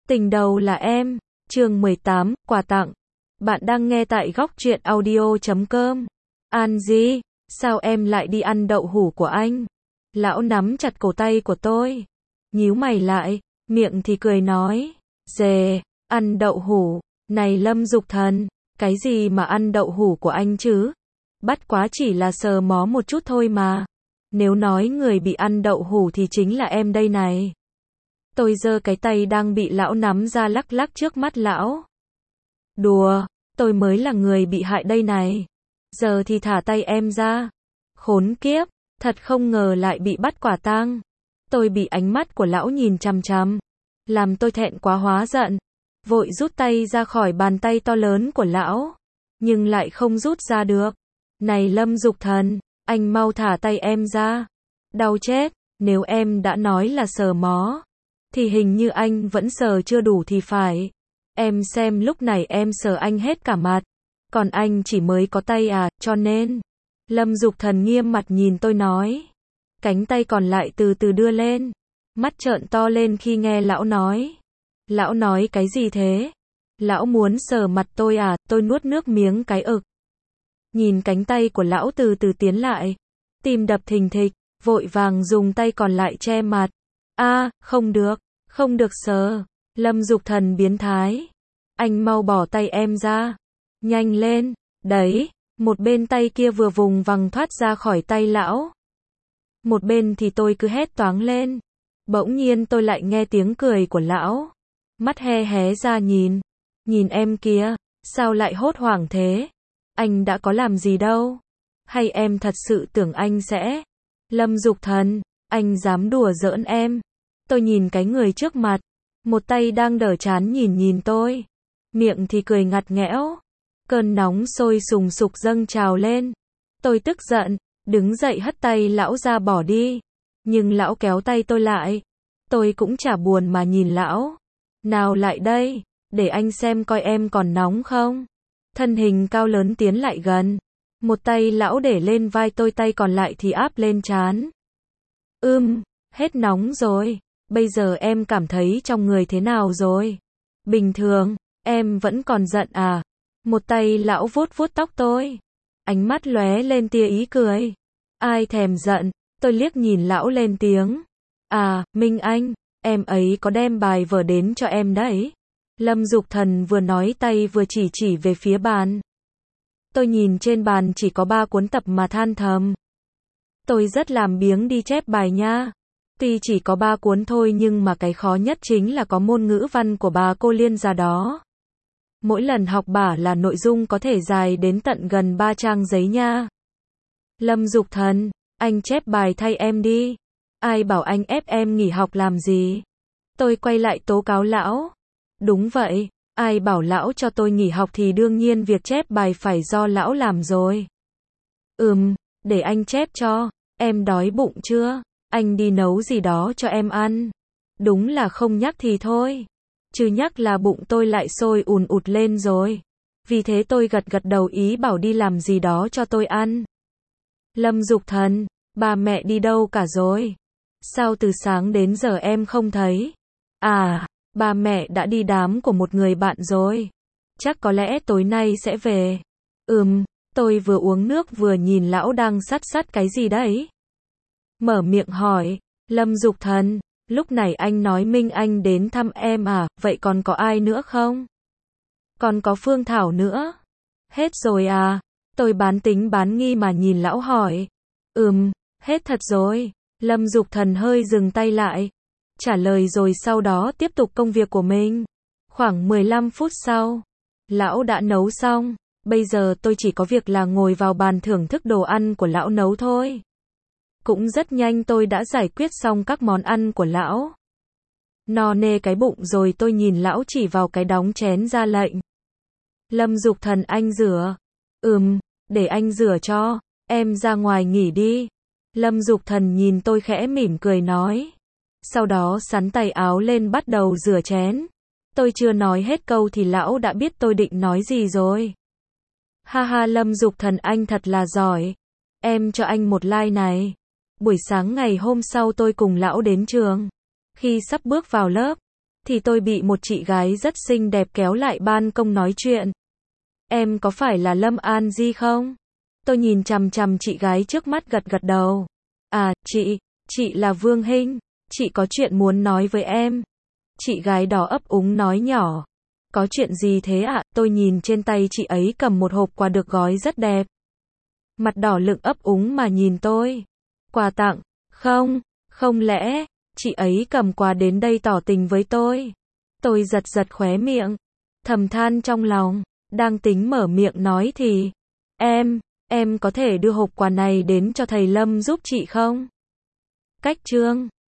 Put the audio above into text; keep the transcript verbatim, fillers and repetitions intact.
Tình đầu là em, chương mười tám, quà tặng. Bạn đang nghe tại góc truyện audio chấm com. An Di, sao em lại đi ăn đậu hũ của anh? Lão nắm chặt cổ tay của tôi, nhíu mày lại, miệng thì cười nói, dề, ăn đậu hũ, này Lâm Dục Thần, cái gì mà ăn đậu hũ của anh chứ? Bắt quá chỉ là sờ mó một chút thôi mà. Nếu nói người bị ăn đậu hũ thì chính là em đây này. Tôi giơ cái tay đang bị lão nắm ra lắc lắc trước mắt lão. Đùa, tôi mới là người bị hại đây này. Giờ thì thả tay em ra. Khốn kiếp, thật không ngờ lại bị bắt quả tang. Tôi bị ánh mắt của lão nhìn chằm chằm, làm tôi thẹn quá hóa giận. Vội rút tay ra khỏi bàn tay to lớn của lão, nhưng lại không rút ra được. Này Lâm Dục Thần, anh mau thả tay em ra. Đau chết, nếu em đã nói là sờ mó, thì hình như anh vẫn sờ chưa đủ thì phải. Em xem lúc này em sờ anh hết cả mặt, còn anh chỉ mới có tay à, cho nên. Lâm Dục Thần nghiêm mặt nhìn tôi nói. Cánh tay còn lại từ từ đưa lên, mắt trợn to lên khi nghe lão nói. Lão nói cái gì thế? Lão muốn sờ mặt tôi à? Tôi nuốt nước miếng cái ực. Nhìn cánh tay của lão từ từ tiến lại, tim đập thình thịch, vội vàng dùng tay còn lại che mặt. A, à, không được, không được sờ. Lâm Dục Thần biến thái. Anh mau bỏ tay em ra. Nhanh lên. Đấy, một bên tay kia vừa vùng vằng thoát ra khỏi tay lão. Một bên thì tôi cứ hét toáng lên. Bỗng nhiên tôi lại nghe tiếng cười của lão. Mắt hé hé ra nhìn. Nhìn em kia, sao lại hốt hoảng thế? Anh đã có làm gì đâu? Hay em thật sự tưởng anh sẽ? Lâm Dục Thần, anh dám đùa giỡn em? Tôi nhìn cái người trước mặt, một tay đang đỡ trán nhìn nhìn tôi, miệng thì cười ngặt nghẽo. Cơn nóng sôi sùng sục dâng trào lên. Tôi tức giận, đứng dậy hất tay lão ra bỏ đi. Nhưng lão kéo tay tôi lại. Tôi cũng chả buồn mà nhìn lão. Nào lại đây, để anh xem coi em còn nóng không. Thân hình cao lớn tiến lại gần. Một tay lão để lên vai tôi, tay còn lại thì áp lên trán. Ưm, hết nóng rồi. Bây giờ em cảm thấy trong người thế nào rồi? Bình thường, em vẫn còn giận à? Một tay lão vuốt vuốt tóc tôi. Ánh mắt lóe lên tia ý cười. Ai thèm giận, tôi liếc nhìn lão lên tiếng. À, Minh Anh, em ấy có đem bài vở đến cho em đấy. Lâm Dục Thần vừa nói tay vừa chỉ chỉ về phía bàn. Tôi nhìn trên bàn chỉ có ba cuốn tập mà than thầm. Tôi rất làm biếng đi chép bài nha. Tuy chỉ có ba cuốn thôi nhưng mà cái khó nhất chính là có môn ngữ văn của bà cô Liên già đó. Mỗi lần học bả là nội dung có thể dài đến tận gần ba trang giấy nha. Lâm Dục Thần, anh chép bài thay em đi. Ai bảo anh ép em nghỉ học làm gì? Tôi quay lại tố cáo lão. Đúng vậy, ai bảo lão cho tôi nghỉ học thì đương nhiên việc chép bài phải do lão làm rồi. Ừm, để anh chép cho. Em đói bụng chưa? Anh đi nấu gì đó cho em ăn. Đúng là không nhắc thì thôi. Chứ nhắc là bụng tôi lại sôi ùn ụt lên rồi. Vì thế tôi gật gật đầu ý bảo đi làm gì đó cho tôi ăn. Lâm Dục Thần, bà mẹ đi đâu cả rồi? Sao từ sáng đến giờ em không thấy? À, bà mẹ đã đi đám của một người bạn rồi. Chắc có lẽ tối nay sẽ về. Ừm, tôi vừa uống nước vừa nhìn lão đang sắt sắt cái gì đấy. Mở miệng hỏi, Lâm Dục Thần, lúc này anh nói Minh Anh đến thăm em à, vậy còn có ai nữa không? Còn có Phương Thảo nữa. Hết rồi à? Tôi bán tính bán nghi mà nhìn lão hỏi. Ừm, hết thật rồi. Lâm Dục Thần hơi dừng tay lại, trả lời rồi sau đó tiếp tục công việc của mình. Khoảng mười lăm phút sau, lão đã nấu xong. Bây giờ tôi chỉ có việc là ngồi vào bàn thưởng thức đồ ăn của lão nấu thôi. Cũng rất nhanh tôi đã giải quyết xong các món ăn của lão. No nê cái bụng rồi tôi nhìn lão chỉ vào cái đóng chén ra lệnh. Lâm Dục Thần, anh rửa. Ừm, để anh rửa cho, em ra ngoài nghỉ đi. Lâm Dục Thần nhìn tôi khẽ mỉm cười nói. Sau đó xắn tay áo lên bắt đầu rửa chén. Tôi chưa nói hết câu thì lão đã biết tôi định nói gì rồi. Ha ha, Lâm Dục Thần anh thật là giỏi. Em cho anh một like này. Buổi sáng ngày hôm sau tôi cùng lão đến trường. Khi sắp bước vào lớp, thì tôi bị một chị gái rất xinh đẹp kéo lại ban công nói chuyện. Em có phải là Lâm An Di không? Tôi nhìn chằm chằm chị gái trước mắt gật gật đầu. À, chị, chị là Vương Hinh, chị có chuyện muốn nói với em. Chị gái đó ấp úng nói nhỏ. Có chuyện gì thế ạ? Tôi nhìn trên tay chị ấy cầm một hộp quà được gói rất đẹp. Mặt đỏ lựng ấp úng mà nhìn tôi. Quà tặng? Không, không lẽ, chị ấy cầm quà đến đây tỏ tình với tôi? Tôi giật giật khóe miệng, thầm than trong lòng, đang tính mở miệng nói thì, em, em có thể đưa hộp quà này đến cho thầy Lâm giúp chị không? Cách chương